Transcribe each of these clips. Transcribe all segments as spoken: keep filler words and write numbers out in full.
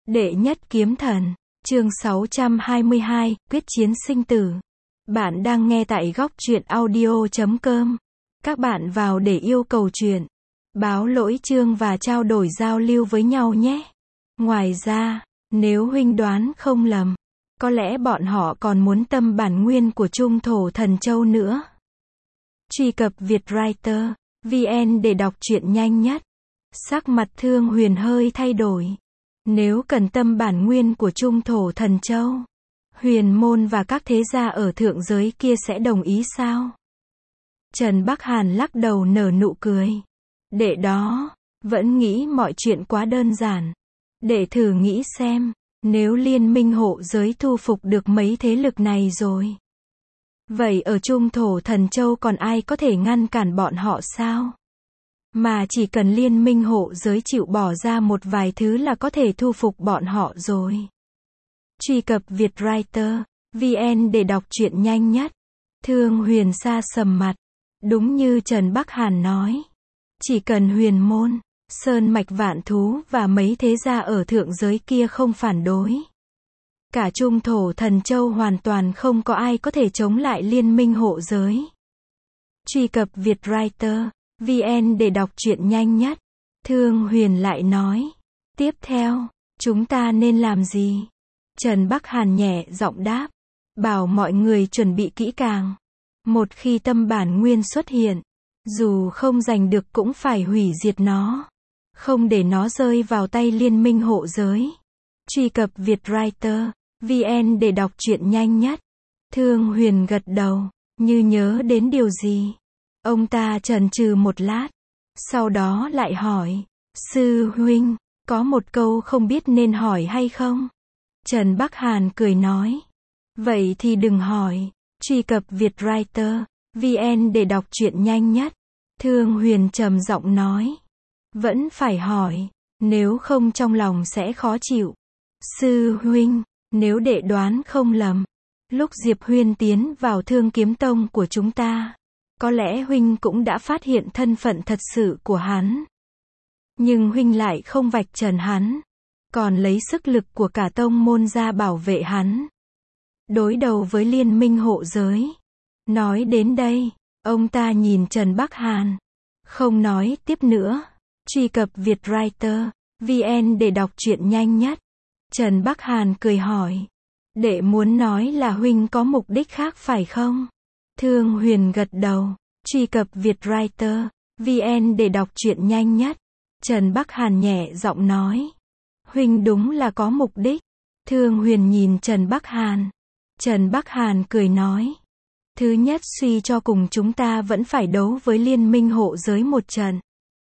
Đệ nhất kiếm thần, chương sáu trăm hai mươi hai, quyết chiến sinh tử. Bạn đang nghe tại góc truyện audio chấm com. Các bạn vào để yêu cầu truyện, báo lỗi chương và trao đổi giao lưu với nhau nhé. Ngoài ra, nếu huynh đoán không lầm, có lẽ bọn họ còn muốn tâm bản nguyên của Trung Thổ Thần Châu nữa. Truy cập Vietwriter vê en để đọc truyện nhanh nhất. Sắc mặt Thương Huyền hơi thay đổi. Nếu cần tâm bản nguyên của Trung Thổ Thần Châu, Huyền môn và các thế gia ở thượng giới kia sẽ đồng ý sao? Trần Bắc Hàn lắc đầu nở nụ cười. Đệ đó, vẫn nghĩ mọi chuyện quá đơn giản. Đệ thử nghĩ xem, nếu liên minh hộ giới thu phục được mấy thế lực này rồi, vậy ở Trung Thổ Thần Châu còn ai có thể ngăn cản bọn họ sao? Mà chỉ cần liên minh hộ giới chịu bỏ ra một vài thứ là có thể thu phục bọn họ rồi. Truy cập Vietwriter vê en để đọc truyện nhanh nhất. Thương Huyền sa sầm mặt. Đúng như Trần Bắc Hàn nói. Chỉ cần Huyền môn, Sơn Mạch Vạn Thú và mấy thế gia ở thượng giới kia không phản đối, cả Trung Thổ Thần Châu hoàn toàn không có ai có thể chống lại liên minh hộ giới. Truy cập Vietwriter vê en để đọc truyện nhanh nhất. Thương Huyền lại nói. Tiếp theo, chúng ta nên làm gì? Trần Bắc Hàn nhẹ giọng đáp. Bảo mọi người chuẩn bị kỹ càng. Một khi tâm bản nguyên xuất hiện, dù không giành được cũng phải hủy diệt nó. Không để nó rơi vào tay liên minh hộ giới. Truy cập Vietwriter vê en để đọc truyện nhanh nhất. Thương Huyền gật đầu, như nhớ đến điều gì. Ông ta chần chừ một lát, sau đó lại hỏi. Sư huynh, có một câu không biết nên hỏi hay không? Trần Bắc Hàn cười nói. Vậy thì đừng hỏi. Truy cập Vietwriter vê en để đọc truyện nhanh nhất. Thương Huyền trầm giọng nói. Vẫn phải hỏi, nếu không trong lòng sẽ khó chịu. Sư huynh, nếu đệ đoán không lầm, lúc Diệp Huyên tiến vào Thương Kiếm Tông của chúng ta, có lẽ huynh cũng đã phát hiện thân phận thật sự của hắn. Nhưng huynh lại không vạch trần hắn, còn lấy sức lực của cả tông môn ra bảo vệ hắn, đối đầu với liên minh hộ giới. Nói đến đây, ông ta nhìn Trần Bắc Hàn, không nói tiếp nữa. Truy cập Vietwriter vê en để đọc truyện nhanh nhất. Trần Bắc Hàn cười hỏi. Đệ muốn nói là huynh có mục đích khác phải không? Thương Huyền gật đầu. Truy cập Vietwriter vê en để đọc truyện nhanh nhất. Trần Bắc Hàn nhẹ giọng nói. Huynh đúng là có mục đích. Thương Huyền nhìn Trần Bắc Hàn. Trần Bắc Hàn cười nói. Thứ nhất, suy cho cùng chúng ta vẫn phải đấu với liên minh hộ giới một trận.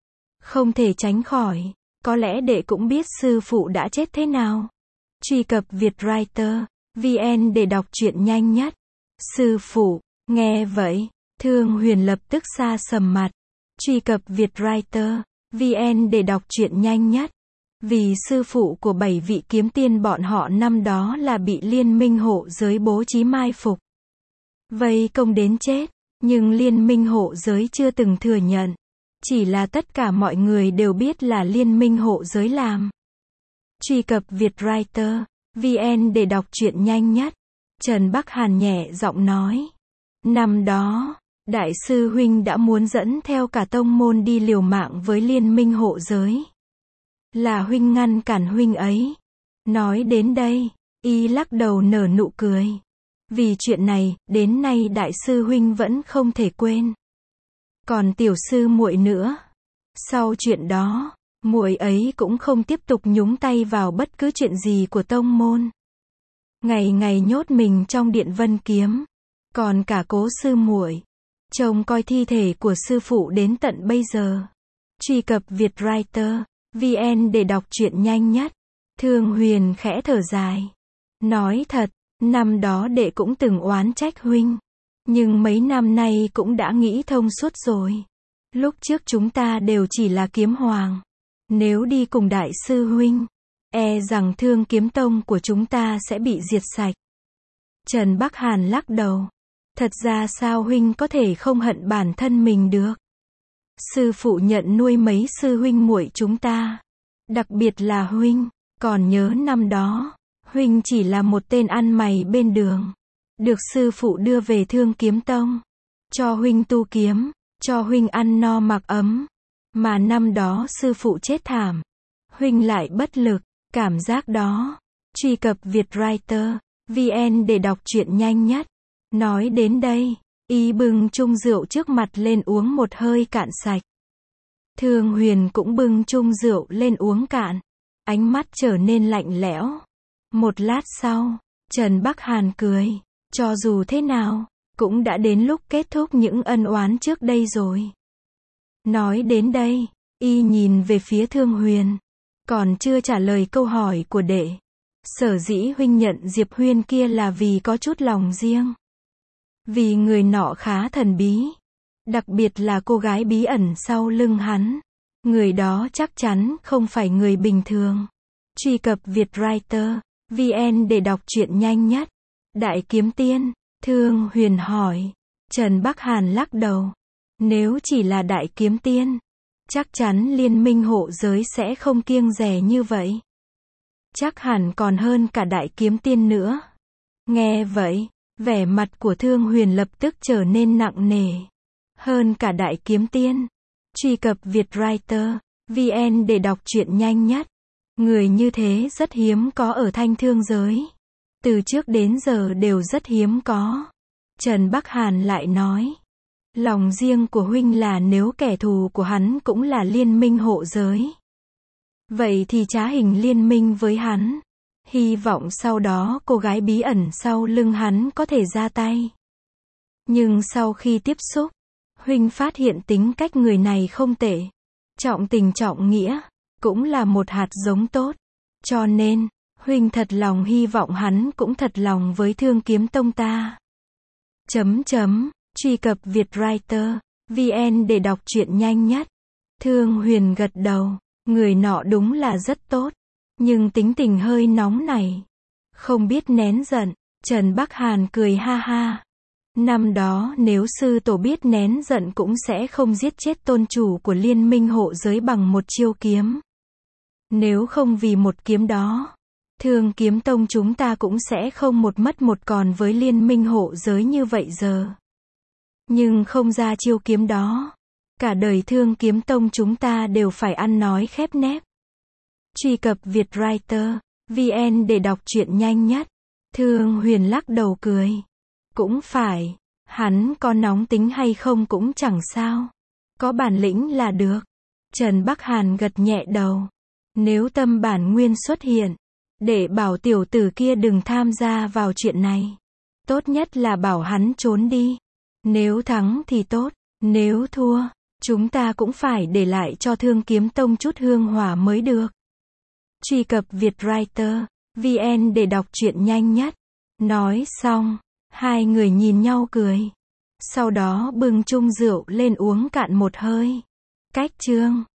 Không thể tránh khỏi. Có lẽ đệ cũng biết sư phụ đã chết thế nào. Truy cập Vietwriter vê en để đọc truyện nhanh nhất. Sư phụ, nghe vậy, Thương Huyền lập tức sa sầm mặt. Truy cập Vietwriter vê en để đọc truyện nhanh nhất. Vì sư phụ của bảy vị kiếm tiên bọn họ năm đó là bị liên minh hộ giới bố trí mai phục, vây công đến chết, nhưng liên minh hộ giới chưa từng thừa nhận. Chỉ là tất cả mọi người đều biết là liên minh hộ giới làm. Truy cập Vietwriter vê en để đọc truyện nhanh nhất. Trần Bắc Hàn nhẹ giọng nói. Năm đó, Đại sư huynh đã muốn dẫn theo cả tông môn đi liều mạng với liên minh hộ giới. Là huynh ngăn cản huynh ấy. Nói đến đây, y lắc đầu nở nụ cười. Vì chuyện này, đến nay đại sư huynh vẫn không thể quên. Còn tiểu sư muội nữa, sau chuyện đó, muội ấy cũng không tiếp tục nhúng tay vào bất cứ chuyện gì của tông môn. Ngày ngày nhốt mình trong điện Vân Kiếm. Còn cả Cố sư muội, trông coi thi thể của sư phụ đến tận bây giờ. Truy cập Vietwriter vê en để đọc truyện nhanh nhất. Thương Huyền khẽ thở dài. Nói thật, năm đó đệ cũng từng oán trách huynh. Nhưng mấy năm nay cũng đã nghĩ thông suốt rồi. Lúc trước chúng ta đều chỉ là kiếm hoàng. Nếu đi cùng đại sư huynh, e rằng Thương Kiếm Tông của chúng ta sẽ bị diệt sạch. Trần Bắc Hàn lắc đầu. Thật ra sao huynh có thể không hận bản thân mình được? Sư phụ nhận nuôi mấy sư huynh muội chúng ta. Đặc biệt là huynh, Còn nhớ năm đó, huynh chỉ là một tên ăn mày bên đường. Được sư phụ đưa về Thương Kiếm Tông. Cho huynh tu kiếm, cho huynh ăn no mặc ấm. Mà năm đó sư phụ chết thảm. Huynh lại bất lực, cảm giác đó. Truy cập Vietwriter chấm vn để đọc truyện nhanh nhất. Nói đến đây, y bưng chung rượu trước mặt lên uống một hơi cạn sạch. Thương Huyền cũng bưng chung rượu lên uống cạn. Ánh mắt trở nên lạnh lẽo. Một lát sau, Trần Bắc Hàn cười. Cho dù thế nào, cũng đã đến lúc kết thúc những ân oán trước đây rồi. Nói đến đây, y nhìn về phía Thương Huyền. Còn chưa trả lời câu hỏi của đệ. Sở dĩ huynh nhận Diệp Huyên kia là vì có chút lòng riêng. Vì người nọ khá thần bí. Đặc biệt là cô gái bí ẩn sau lưng hắn. Người đó chắc chắn không phải người bình thường. Truy cập Vietwriter chấm vn để đọc truyện nhanh nhất. Đại Kiếm Tiên, Thương Huyền hỏi. Trần Bắc Hàn lắc đầu. Nếu chỉ là Đại Kiếm Tiên, chắc chắn liên minh hộ giới sẽ không kiêng dè như vậy. Chắc hẳn còn hơn cả Đại Kiếm Tiên nữa. Nghe vậy, vẻ mặt của Thương Huyền lập tức trở nên nặng nề. Hơn cả Đại Kiếm Tiên. Truy cập Vietwriter chấm vn để đọc truyện nhanh nhất. Người như thế rất hiếm có ở Thanh Thương giới. Từ trước đến giờ đều rất hiếm có. Trần Bắc Hàn lại nói. Lòng riêng của huynh là nếu kẻ thù của hắn cũng là liên minh hộ giới. Vậy thì trá hình liên minh với hắn. Hy vọng sau đó cô gái bí ẩn sau lưng hắn có thể ra tay. Nhưng sau khi tiếp xúc, huynh phát hiện tính cách người này không tệ. Trọng tình trọng nghĩa, cũng là một hạt giống tốt. Cho nên, huynh thật lòng hy vọng hắn cũng thật lòng với Thương Kiếm Tông ta. Chấm chấm, truy cập Vietwriter chấm vn để đọc truyện nhanh nhất. Thương Huyền gật đầu, người nọ đúng là rất tốt. Nhưng tính tình hơi nóng này. Không biết nén giận, Trần Bắc Hàn cười ha ha. Năm đó nếu sư tổ biết nén giận cũng sẽ không giết chết tôn chủ của liên minh hộ giới bằng một chiêu kiếm. Nếu không vì một kiếm đó, Thương Kiếm Tông chúng ta cũng sẽ không một mất một còn với liên minh hộ giới như vậy giờ. Nhưng không ra chiêu kiếm đó, cả đời Thương Kiếm Tông chúng ta đều phải ăn nói khép nép. Truy cập Vietwriter chấm vn để đọc truyện nhanh nhất. Thương Huyền lắc đầu cười. Cũng phải, hắn có nóng tính hay không cũng chẳng sao. Có bản lĩnh là được. Trần Bắc Hàn gật nhẹ đầu. Nếu Tâm Bản Nguyên xuất hiện, để bảo tiểu tử kia đừng tham gia vào chuyện này. Tốt nhất là bảo hắn trốn đi. Nếu thắng thì tốt, nếu thua, chúng ta cũng phải để lại cho Thương Kiếm Tông chút hương hỏa mới được. Truy cập Vietwriter chấm vn để đọc truyện nhanh nhất. Nói xong, hai người nhìn nhau cười. Sau đó bưng chung rượu lên uống cạn một hơi. Cách chương